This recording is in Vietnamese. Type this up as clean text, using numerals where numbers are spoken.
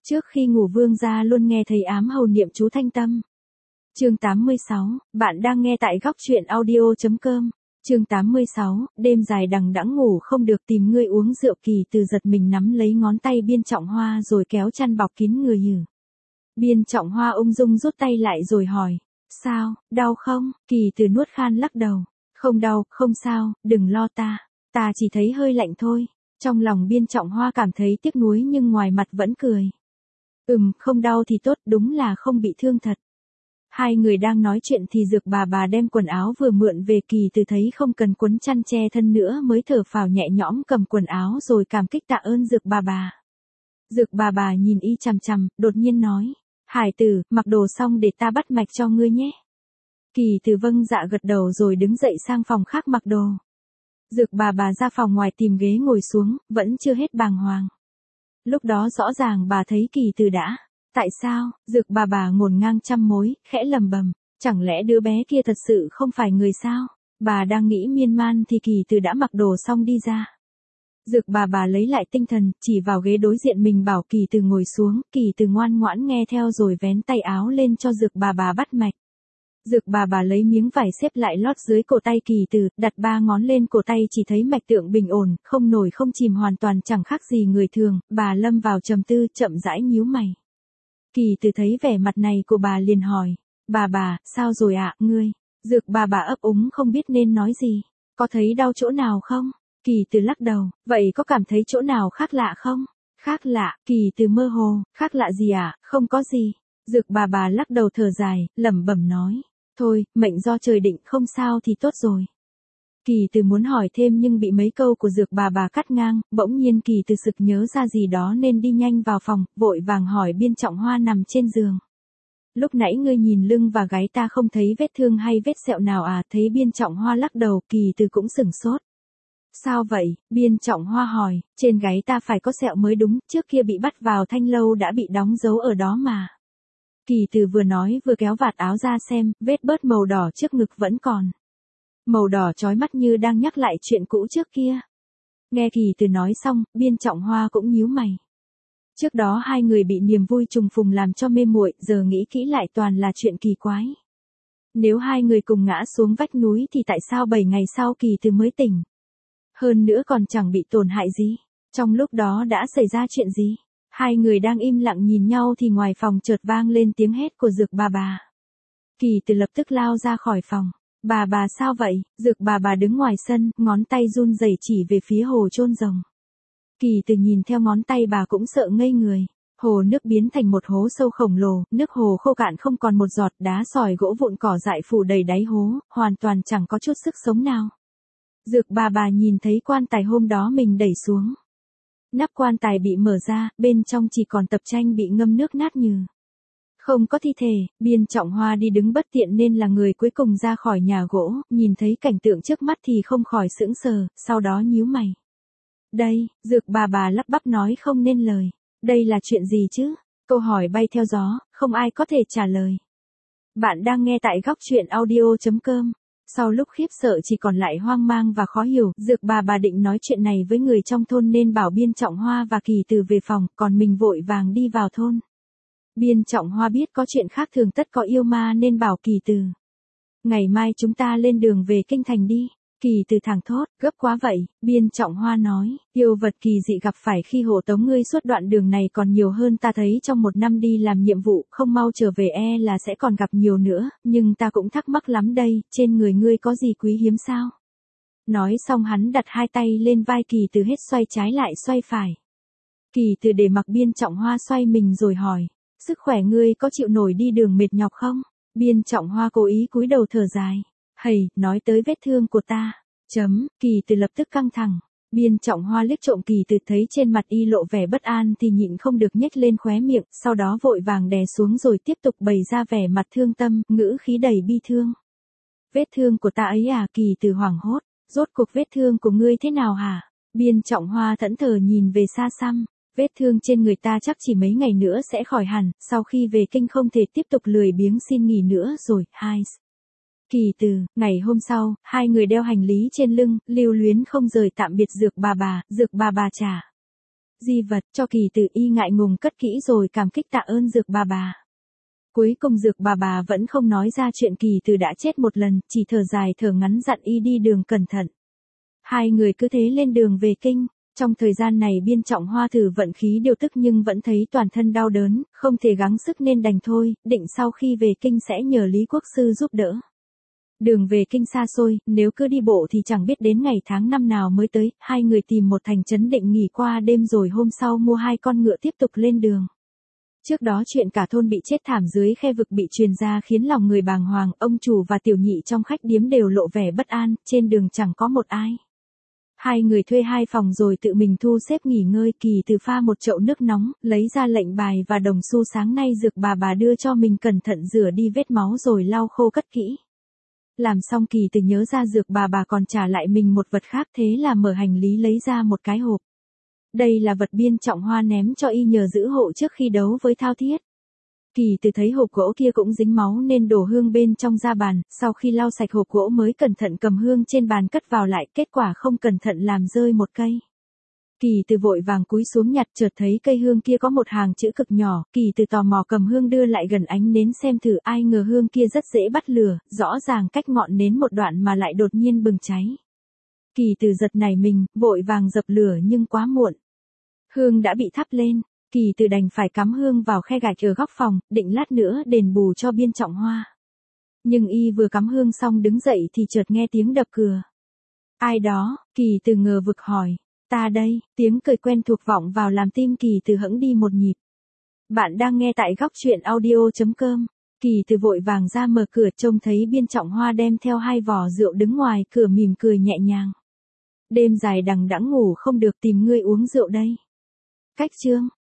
Trước khi ngủ Vương gia luôn nghe thấy ám hầu niệm chú thanh tâm. Chương 86, bạn đang nghe tại góc truyện audio.com. Chương 86, đêm dài đằng đẵng ngủ không được tìm ngươi uống rượu. Kỳ Từ giật mình nắm lấy ngón tay Biên Trọng Hoa rồi kéo chăn bọc kín người hử. Biên Trọng Hoa ung dung rút tay lại rồi hỏi, sao, đau không? Kỳ Từ nuốt khan lắc đầu, không đau, không sao, đừng lo ta chỉ thấy hơi lạnh thôi. Trong lòng Biên Trọng Hoa cảm thấy tiếc nuối nhưng ngoài mặt vẫn cười. Không đau thì tốt, đúng là không bị thương thật. Hai người đang nói chuyện thì Dược bà đem quần áo vừa mượn về. Kỳ Từ thấy không cần quấn chăn che thân nữa mới thở phào nhẹ nhõm cầm quần áo rồi cảm kích tạ ơn Dược bà. Dược bà nhìn y chằm chằm, đột nhiên nói, Hải tử, mặc đồ xong để ta bắt mạch cho ngươi nhé. Kỳ Từ vâng dạ gật đầu rồi đứng dậy sang phòng khác mặc đồ. Dược bà ra phòng ngoài tìm ghế ngồi xuống, vẫn chưa hết bàng hoàng. Lúc đó rõ ràng bà thấy Kỳ Từ đã. Tại sao? Dược bà ngổn ngang trăm mối, khẽ lầm bầm. Chẳng lẽ đứa bé kia thật sự không phải người sao? Bà đang nghĩ miên man thì Kỳ Từ đã mặc đồ xong đi ra. Dược bà lấy lại tinh thần, chỉ vào ghế đối diện mình bảo Kỳ Từ ngồi xuống. Kỳ Từ ngoan ngoãn nghe theo rồi vén tay áo lên cho Dược bà bắt mạch. Dược bà lấy miếng vải xếp lại lót dưới cổ tay Kỳ Từ, đặt 3 ngón lên cổ tay chỉ thấy mạch tượng bình ổn, không nổi không chìm hoàn toàn chẳng khác gì người thường. Bà lâm vào trầm tư, chậm rãi nhíu mày. Kỳ Từ thấy vẻ mặt này của bà liền hỏi, bà, sao rồi ạ, ngươi? Dược bà ấp úng không biết nên nói gì. Có thấy đau chỗ nào không? Kỳ Từ lắc đầu, vậy có cảm thấy chỗ nào khác lạ không? Khác lạ? Kỳ Từ mơ hồ, khác lạ gì ạ? Không có gì. Dược bà lắc đầu thở dài, lẩm bẩm nói, thôi, mệnh do trời định, không sao thì tốt rồi. Kỳ Từ muốn hỏi thêm nhưng bị mấy câu của Dược bà cắt ngang. Bỗng nhiên Kỳ Từ sực nhớ ra gì đó nên đi nhanh vào phòng, vội vàng hỏi Biên Trọng Hoa nằm trên giường. Lúc nãy ngươi nhìn lưng và gáy ta không thấy vết thương hay vết sẹo nào à? Thấy Biên Trọng Hoa lắc đầu, Kỳ Từ cũng sửng sốt. Sao vậy? Biên Trọng Hoa hỏi, trên gáy ta phải có sẹo mới đúng, trước kia bị bắt vào thanh lâu đã bị đóng dấu ở đó mà. Kỳ Từ vừa nói vừa kéo vạt áo ra xem, vết bớt màu đỏ trước ngực vẫn còn. Màu đỏ chói mắt như đang nhắc lại chuyện cũ trước kia. Nghe Kỳ Từ nói xong, Biên Trọng Hoa cũng nhíu mày. Trước đó hai người bị niềm vui trùng phùng làm cho mê muội, giờ nghĩ kỹ lại toàn là chuyện kỳ quái. Nếu hai người cùng ngã xuống vách núi thì tại sao 7 ngày sau Kỳ Từ mới tỉnh? Hơn nữa còn chẳng bị tổn hại gì. Trong lúc đó đã xảy ra chuyện gì? Hai người đang im lặng nhìn nhau thì ngoài phòng chợt vang lên tiếng hét của Dược bà. Kỳ Từ lập tức lao ra khỏi phòng. Bà sao vậy? Dược bà đứng ngoài sân, ngón tay run rẩy chỉ về phía hồ chôn rồng. Kỳ Từ nhìn theo ngón tay bà cũng sợ ngây người. Hồ nước biến thành một hố sâu khổng lồ, nước hồ khô cạn không còn một giọt, đá sỏi gỗ vụn cỏ dại phủ đầy đáy hố, hoàn toàn chẳng có chút sức sống nào. Dược bà nhìn thấy quan tài hôm đó mình đẩy xuống. Nắp quan tài bị mở ra, bên trong chỉ còn tập tranh bị ngâm nước nát nhừ. Không có thi thể. Biên Trọng Hoa đi đứng bất tiện nên là người cuối cùng ra khỏi nhà gỗ, nhìn thấy cảnh tượng trước mắt thì không khỏi sững sờ, sau đó nhíu mày. Đây, Dược bà lắp bắp nói không nên lời. Đây là chuyện gì chứ? Câu hỏi bay theo gió, không ai có thể trả lời. Bạn đang nghe tại góc truyện audio.com. Sau lúc khiếp sợ chỉ còn lại hoang mang và khó hiểu, Dược bà định nói chuyện này với người trong thôn nên bảo Biên Trọng Hoa và Kỳ Từ về phòng, còn mình vội vàng đi vào thôn. Biên Trọng Hoa biết có chuyện khác thường tất có yêu ma nên bảo Kỳ Từ. Ngày mai chúng ta lên đường về kinh thành đi. Kỳ Từ thẳng thốt, gấp quá vậy. Biên Trọng Hoa nói, yêu vật kỳ dị gặp phải khi hộ tống ngươi suốt đoạn đường này còn nhiều hơn ta thấy trong 1 năm đi làm nhiệm vụ, không mau trở về e là sẽ còn gặp nhiều nữa, nhưng ta cũng thắc mắc lắm đây, trên người ngươi có gì quý hiếm sao? Nói xong hắn đặt hai tay lên vai Kỳ Từ hết xoay trái lại xoay phải. Kỳ Từ để mặc Biên Trọng Hoa xoay mình rồi hỏi, sức khỏe ngươi có chịu nổi đi đường mệt nhọc không? Biên Trọng Hoa cố ý cúi đầu thở dài. Hầy, nói tới vết thương của ta. Kỳ Từ lập tức căng thẳng. Biên Trọng Hoa liếc trộm Kỳ Từ thấy trên mặt y lộ vẻ bất an thì nhịn không được nhếch lên khóe miệng, sau đó vội vàng đè xuống rồi tiếp tục bày ra vẻ mặt thương tâm, ngữ khí đầy bi thương. Vết thương của ta ấy à? Kỳ Từ hoảng hốt. Rốt cuộc vết thương của ngươi thế nào hả? Biên Trọng Hoa thẫn thờ nhìn về xa xăm. Vết thương trên người ta chắc chỉ mấy ngày nữa sẽ khỏi hẳn, sau khi về kinh không thể tiếp tục lười biếng xin nghỉ nữa rồi. Kỳ Từ, ngày hôm sau, hai người đeo hành lý trên lưng, lưu luyến không rời tạm biệt Dược bà. Dược bà trả di vật cho Kỳ Từ, y ngại ngùng cất kỹ rồi cảm kích tạ ơn Dược bà. Cuối cùng Dược bà vẫn không nói ra chuyện Kỳ Từ đã chết một lần, chỉ thở dài thở ngắn dặn y đi đường cẩn thận. Hai người cứ thế lên đường về kinh. Trong thời gian này Biên Trọng Hoa thử vận khí điều tức nhưng vẫn thấy toàn thân đau đớn, không thể gắng sức nên đành thôi, định sau khi về kinh sẽ nhờ Lý Quốc Sư giúp đỡ. Đường về kinh xa xôi, nếu cứ đi bộ thì chẳng biết đến ngày tháng năm nào mới tới, hai người tìm một thành trấn định nghỉ qua đêm rồi hôm sau mua hai con ngựa tiếp tục lên đường. Trước đó chuyện cả thôn bị chết thảm dưới khe vực bị truyền ra khiến lòng người bàng hoàng, ông chủ và tiểu nhị trong khách điếm đều lộ vẻ bất an, trên đường chẳng có một ai. Hai người thuê hai phòng rồi tự mình thu xếp nghỉ ngơi. Kỳ Từ pha một chậu nước nóng, lấy ra lệnh bài và đồng xu sáng nay Dược bà đưa cho mình cẩn thận rửa đi vết máu rồi lau khô cất kỹ. Làm xong Kỳ Từ nhớ ra Dược bà còn trả lại mình một vật khác, thế là mở hành lý lấy ra một cái hộp. Đây là vật Biên Trọng Hoa ném cho y nhờ giữ hộ trước khi đấu với Thao Thiết. Kỳ Từ thấy hộp gỗ kia cũng dính máu nên đổ hương bên trong ra bàn, sau khi lau sạch hộp gỗ mới cẩn thận cầm hương trên bàn cất vào lại, kết quả không cẩn thận làm rơi một cây. Kỳ Từ vội vàng cúi xuống nhặt, chợt thấy cây hương kia có một hàng chữ cực nhỏ, Kỳ Từ tò mò cầm hương đưa lại gần ánh nến xem thử, ai ngờ hương kia rất dễ bắt lửa, rõ ràng cách ngọn nến một đoạn mà lại đột nhiên bừng cháy. Kỳ Từ giật nảy mình, vội vàng dập lửa nhưng quá muộn. Hương đã bị thắp lên. Kỳ Từ đành phải cắm hương vào khe gạch ở góc phòng, định lát nữa đền bù cho Biên Trọng Hoa. Nhưng y vừa cắm hương xong đứng dậy thì chợt nghe tiếng đập cửa. Ai đó? Kỳ Từ ngờ vực hỏi. Ta đây, tiếng cười quen thuộc vọng vào làm tim Kỳ Từ hững đi một nhịp. Bạn đang nghe tại góc truyện audio.com. Kỳ Từ vội vàng ra mở cửa, trông thấy Biên Trọng Hoa đem theo hai vò rượu đứng ngoài cửa mỉm cười nhẹ nhàng. Đêm dài đằng đẵng ngủ không được, tìm ngươi uống rượu đây. Cách chương